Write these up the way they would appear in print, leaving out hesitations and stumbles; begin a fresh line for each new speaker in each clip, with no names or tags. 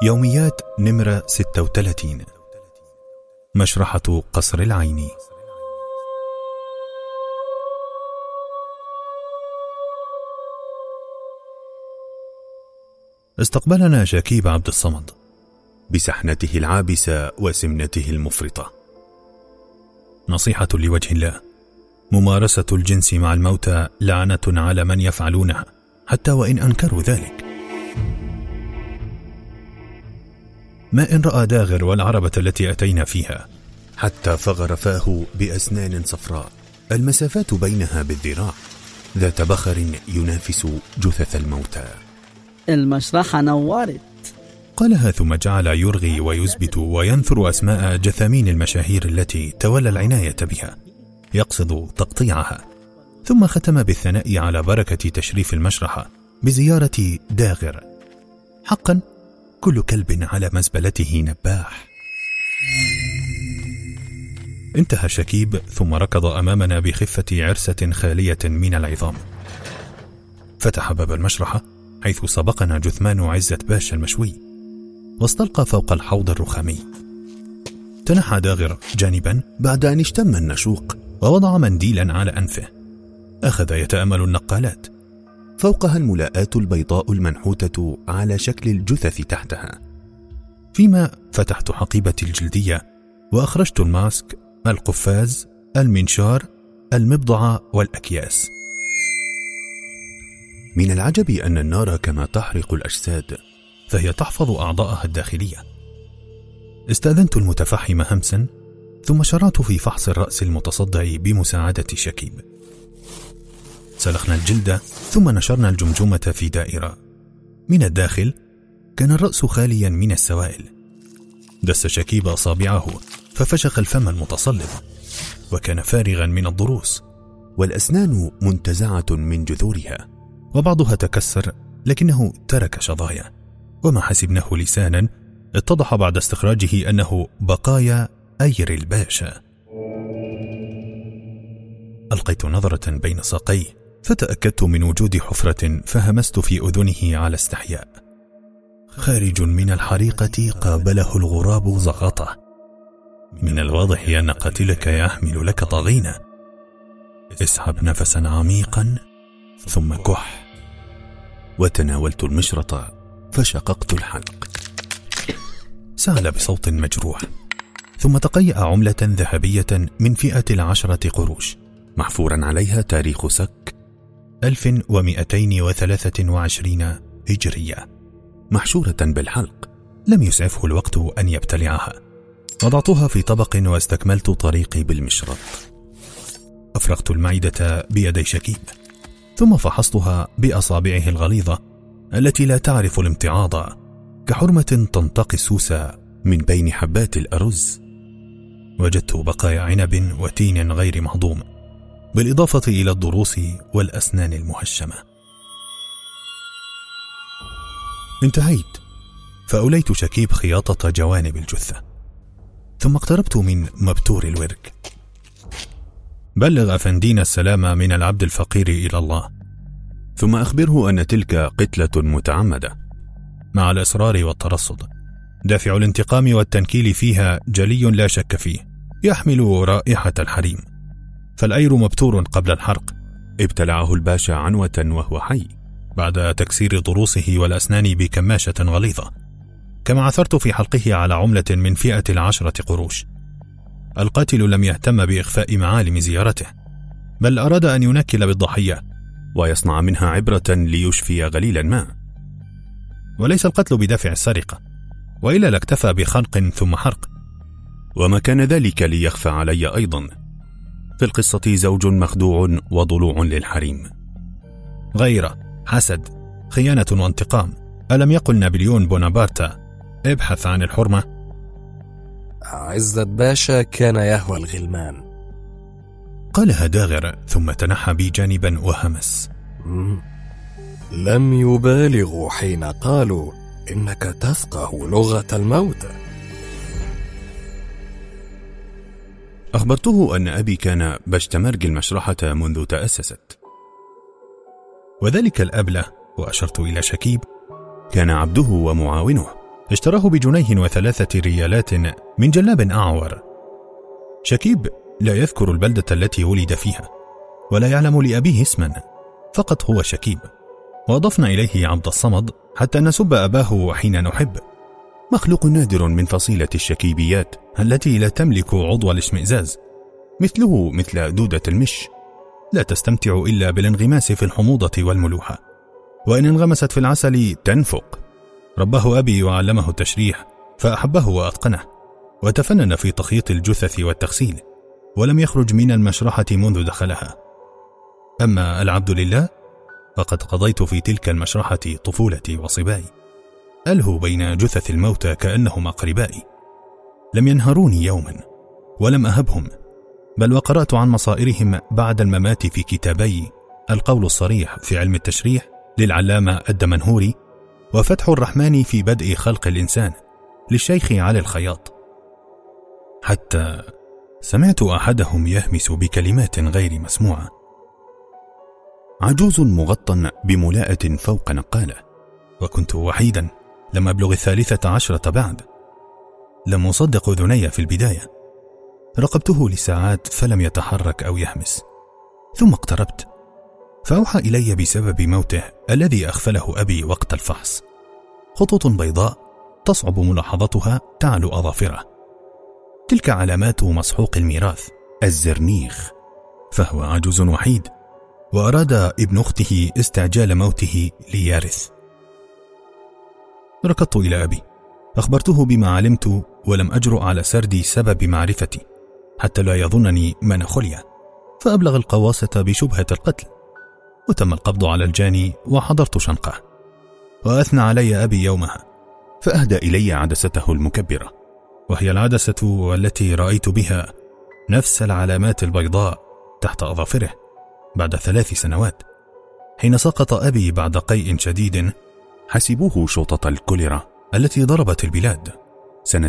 يوميات نمرة 36. مشرحة قصر العيني. استقبلنا شكيب عبد الصمد بسحنته العابسة وسمنته المفرطة. نصيحة لوجه الله: ممارسة الجنس مع الموتى لعنة على من يفعلونها حتى وإن أنكروا ذلك. ما إن رأى داغر والعربة التي أتينا فيها حتى فغر فاه بأسنان صفراء المسافات بينها بالذراع، ذات بخر ينافس جثث الموتى.
المشرحة نورت،
قالها ثم جعل يرغي ويثبت وينثر أسماء جثامين المشاهير التي تولى العناية بها، يقصد تقطيعها. ثم ختم بالثناء على بركة تشريف المشرحة بزيارة داغر. حقا كل كلب على مزبلته نباح. انتهى شكيب ثم ركض أمامنا بخفة عرسة خالية من العظام. فتح باب المشرحة حيث سبقنا جثمان عزة باشا المشوي، واستلقى فوق الحوض الرخامي. تنحى داغر جانبا بعد أن اشتم النشوق ووضع منديلا على أنفه. أخذ يتأمل النقالات، فوقها الملاءات البيضاء المنحوتة على شكل الجثث تحتها، فيما فتحت حقيبتي الجلدية وأخرجت الماسك، القفاز، المنشار، المبضعة والأكياس. من العجب أن النار كما تحرق الأجساد فهي تحفظ أعضاءها الداخلية. استأذنت المتفحم همسا ثم شرعت في فحص الرأس المتصدع بمساعدة شكيب. سلخنا الجلد ثم نشرنا الجمجمة في دائرة. من الداخل كان الرأس خاليا من السوائل. دس شكيب أصابعه ففشخ الفم المتصلب، وكان فارغا من الضروس، والأسنان منتزعة من جذورها، وبعضها تكسر لكنه ترك شظايا. وما حسبناه لسانا اتضح بعد استخراجه أنه بقايا أير الباشا. ألقيت نظرة بين ساقيه فتأكدت من وجود حفرة، فهمست في أذنه على استحياء: خارج من الحريقة قابله الغراب زغطة. من الواضح أن قاتلك يحمل لك طغينة. اسحب نفسا عميقا ثم كح. وتناولت المشرط فشققت الحلق. سال بصوت مجروح، ثم تقيأ عملة ذهبية من فئة 10 قروش محفورا عليها تاريخ سك 1223 هجرية، محشورة بالحلق. لم يسعفه الوقت أن يبتلعها. وضعتها في طبق واستكملت طريقي بالمشرط. أفرغت المعدة بيدي شكيب، ثم فحصتها بأصابعه الغليظة التي لا تعرف الامتعاض، كحرمة تنتقي السوس من بين حبات الأرز. وجدت بقايا عنب وتين غير مهضوم، بالإضافة إلى الضروس والأسنان المهشمة. انتهيت، فأوليت شكيب خياطة جوانب الجثة، ثم اقتربت من مبتور الورك. بلغ أفندينا السلام من العبد الفقير إلى الله، ثم أخبره أن تلك قتلة متعمدة مع الإصرار والترصد. دافع الانتقام والتنكيل فيها جلي لا شك فيه، يحمل رائحة الحريم. فالأير مبتور قبل الحرق. ابتلعه الباشا عنوة وهو حي بعد تكسير ضروسه والأسنان بكماشة غليظة، كما عثرت في حلقه على عملة من فئة 10 قروش. القاتل لم يهتم بإخفاء معالم زيارته، بل أراد أن ينكل بالضحية ويصنع منها عبرة ليشفي غليل الماء. وليس القتل بدافع السرقة، وإلا لاكتفى بخنق ثم حرق. وما كان ذلك ليخفى علي أيضا. في القصة زوج مخدوع وضلوع للحريم. غيرة، حسد، خيانة وانتقام. ألم يقل نابليون بونابرت: ابحث عن الحرمة؟
عزة باشا كان يهوى الغلمان،
قالها داغر ثم تنحى بي جانبا وهمس:
لم يبالغوا حين قالوا إنك تفقه لغة الموتى.
أخبرته أن أبي كان بشتمرج المشرحة منذ تأسست، وذلك الأبله، وأشرت إلى شكيب، كان عبده ومعاونه، اشتراه ب2 ريالات من جلاب أعور. شكيب لا يذكر البلدة التي ولد فيها، ولا يعلم لأبيه اسما، فقط هو شكيب. وأضفنا إليه عبد الصمد حتى نسب أباه حين نحب. مخلوق نادر من فصيلة الشكيبيات التي لا تملك عضو الاشمئزاز، مثله مثل دودة المش، لا تستمتع إلا بالانغماس في الحموضة والملوحة، وإن انغمست في العسل تنفق. رباه أبي وعلمه التشريح، فأحبه وأتقنه، وتفنن في تخييط الجثث والتغسيل، ولم يخرج من المشرحة منذ دخلها. أما العبد لله فقد قضيت في تلك المشرحة طفولتي وصباي، ألهو بين جثث الموتى كأنهم أقربائي. لم ينهروني يوما، ولم أهبهم، بل وقرأت عن مصائرهم بعد الممات في كتابي القول الصريح في علم التشريح للعلامة الدمنهوري، وفتح الرحمن في بدء خلق الإنسان للشيخ علي الخياط. حتى سمعت أحدهم يهمس بكلمات غير مسموعة: عجوز مغطى بملاءة فوق نقالة. وكنت وحيدا، لم أبلغ 13 بعد. لم أصدق أذني في البداية، راقبته لساعات فلم يتحرك أو يهمس، ثم اقتربت، فأوحى إلي بسبب موته الذي أغفله أبي وقت الفحص. خطوط بيضاء تصعب ملاحظتها تعلو أظافره، تلك علامات مسحوق الميراث الزرنيخ، فهو عجوز وحيد، وأراد ابن أخته استعجال موته ليارث. ركضت إلى أبي، أخبرته بما علمت، ولم أجرؤ على سرد سبب معرفتي حتى لا يظنني من خلية، فأبلغ القواصة بشبهة القتل، وتم القبض على الجاني وحضرت شنقه. وأثنى علي أبي يومها، فأهدى إلي عدسته المكبرة، وهي العدسة التي رأيت بها نفس العلامات البيضاء تحت أظافره بعد 3 سنوات، حين سقط أبي بعد قيء شديد حسبوه شوطة الكوليرا التي ضربت البلاد سنة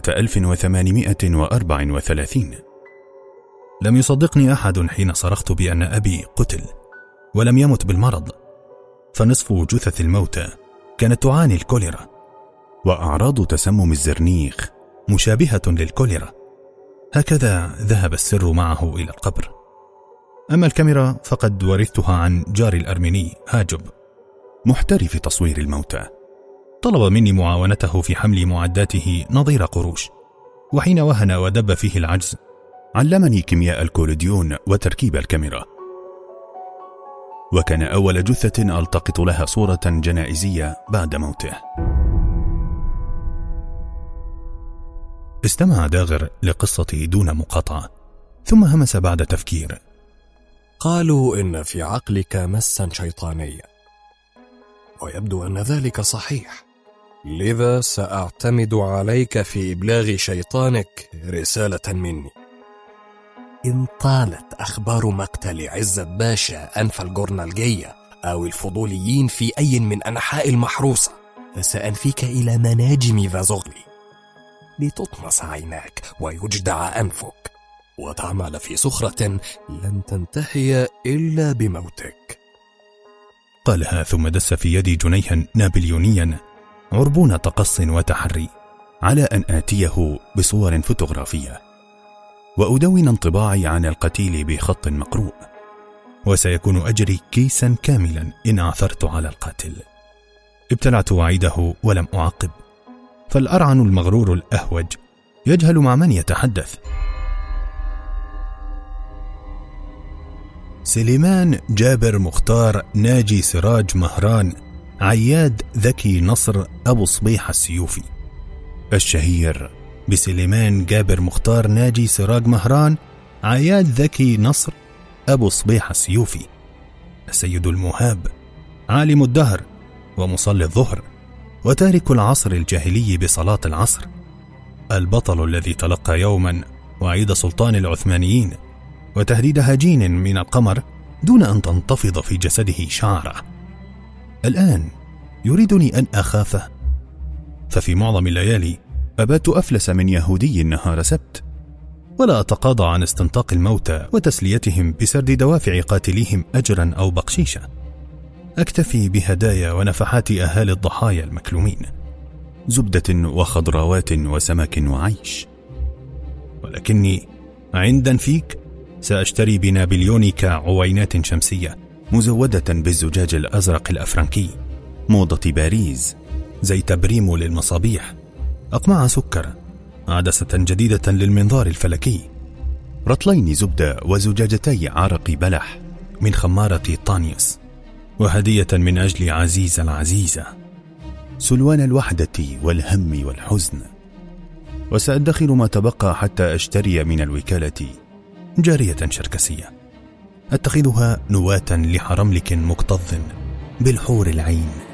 1834. لم يصدقني أحد حين صرخت بأن أبي قتل ولم يمت بالمرض، فنصف جثث الموتى كانت تعاني الكوليرا، وأعراض تسمم الزرنيخ مشابهة للكوليرا. هكذا ذهب السر معه إلى القبر. أما الكاميرا فقد ورثتها عن جاري الأرميني هاجب، محترف تصوير الموتى. طلب مني معاونته في حمل معداته نظير قروش، وحين وهن ودب فيه العجز علمني كيمياء الكولوديون وتركيب الكاميرا. وكان أول جثة ألتقط لها صورة جنائزية بعد موته. استمع داغر لقصتي دون مقاطعة، ثم همس بعد تفكير:
قالوا إن في عقلك مسا شيطانيا، ويبدو أن ذلك صحيح، لذا سأعتمد عليك في إبلاغ شيطانك رسالة مني. إن طالت أخبار مقتل عزت باشا أنف الجورنالجية أو الفضوليين في أي من أنحاء المحروسة، فسأنفيك إلى مناجم ذا لتطمس عيناك ويجدع أنفك، وتعمل في سخرة لن تنتهي إلا بموتك.
قالها ثم دس في يدي جنيها نابليونيا عربون تقص وتحري على أن آتيه بصور فوتوغرافية وأدون انطباعي عن القتيل بخط مقروء، وسيكون أجري كيسا كاملا إن عثرت على القاتل. ابتلعت وعيده ولم أعقب، فالأرعن المغرور الأهوج يجهل مع من يتحدث. سليمان جابر مختار ناجي سراج مهران عياد ذكي نصر أبو صبيح السيوفي، الشهير بسليمان جابر مختار ناجي سراج مهران عياد ذكي نصر أبو صبيح السيوفي، السيد المهاب، عالم الدهر ومصلي الظهر وتارك العصر الجاهلي بصلاة العصر، البطل الذي تلقى يوما وعيد سلطان العثمانيين وتهديد هجين من القمر دون أن تنتفض في جسده شعرة. الآن يريدني أن أخافه، ففي معظم الليالي أبات أفلس من يهودي نهار سبت، ولا أتقاضى عن استنطاق الموتى وتسليتهم بسرد دوافع قاتليهم أجرا أو بقشيشا. أكتفي بهدايا ونفحات أهالي الضحايا المكلومين. زبدة وخضروات وسمك وعيش. ولكني عندًا فيك سأشتري بنابليونك عوينات شمسية مزودة بالزجاج الأزرق الأفرنكي، موضة باريس، زيت بريمو للمصابيح، أقماع سكر، عدسة جديدة للمنظار الفلكي، رطلين زبدة وزجاجتي عرق بلح من خمارة طانيوس، وهدية من أجل عزيز العزيزة، سلوان الوحدة والهم والحزن. وسأدخر ما تبقى حتى أشتري من الوكالة جارية شركسية أتخذها نواة لحرملك مكتظ بالحور العين.